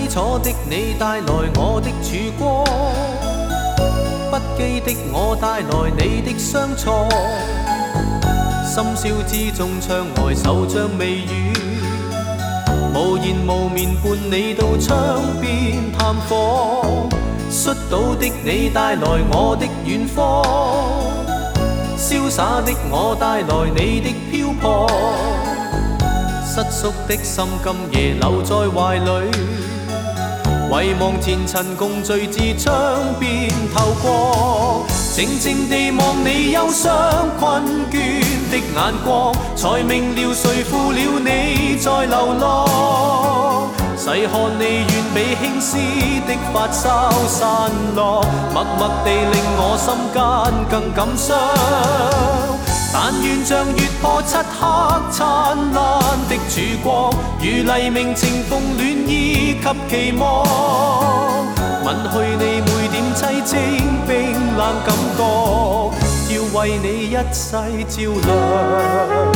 楚的你帶來我的曙光，不羈的我帶來你的相錯，深宵之中窗外手掌微語，無言無眠伴你到窗邊探訪，摔倒的你帶來我的遠方，瀟灑的我帶來你的漂泊，失縮的心今夜留在懷裡，遺忘前塵共聚至窗邊透過，靜靜地望你憂傷困倦的眼光，才明了誰負了你在流浪，細看你遠比輕絲的髮梢散落，默默地令我心間更感傷，但願像月破漆黑燦爛的曙光，如黎明情逢暖意及期望，吻去你每點凄清冰冷感覺，要為你一世照亮。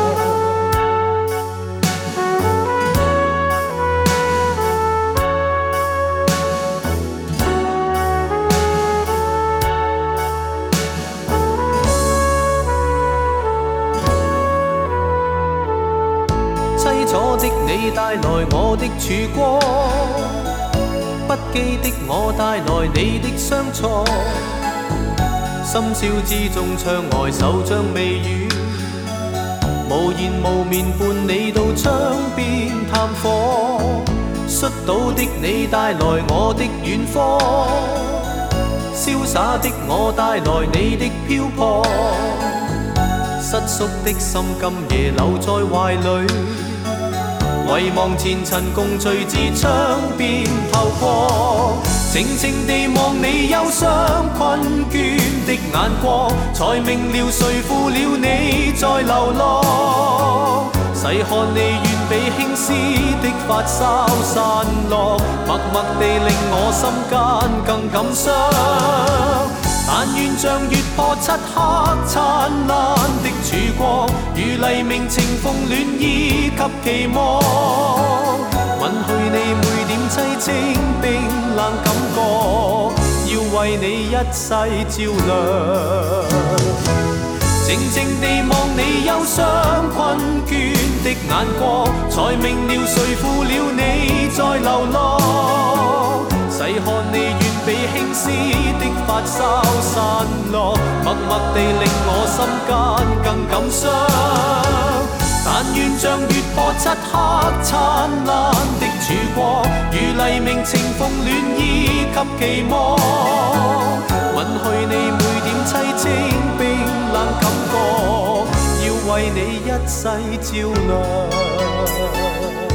凄楚的你帶來我的曙光，不羈的我帶來你的相錯，深宵之中窗外手掌微語，無言無眠伴你到窗邊探訪，摔倒的你帶來我的遠方，瀟灑的我帶來你的漂泊，失縮的心今夜留在懷裡，遺忘前塵共聚至窗邊透過，靜靜地望你憂傷困倦的眼光，才明了誰負了你在流浪，細看你遠比輕絲的髮梢散落，默默地令我心間更感傷，但願像月破漆黑燦爛的曙光，如黎明情逢暖意及期望，吻去你每點凄清冰冷感覺，要為你一世照亮。靜靜地望你憂傷困倦的眼光，才明了誰負了你在流浪，細看你遠比輕絲的髮梢散落，默默地令我心間更感傷，但願像月破漆黑燦爛的曙光，如黎明情逢暖意及期望，吻去你每點凄清冰冷感覺，要為你一世照亮。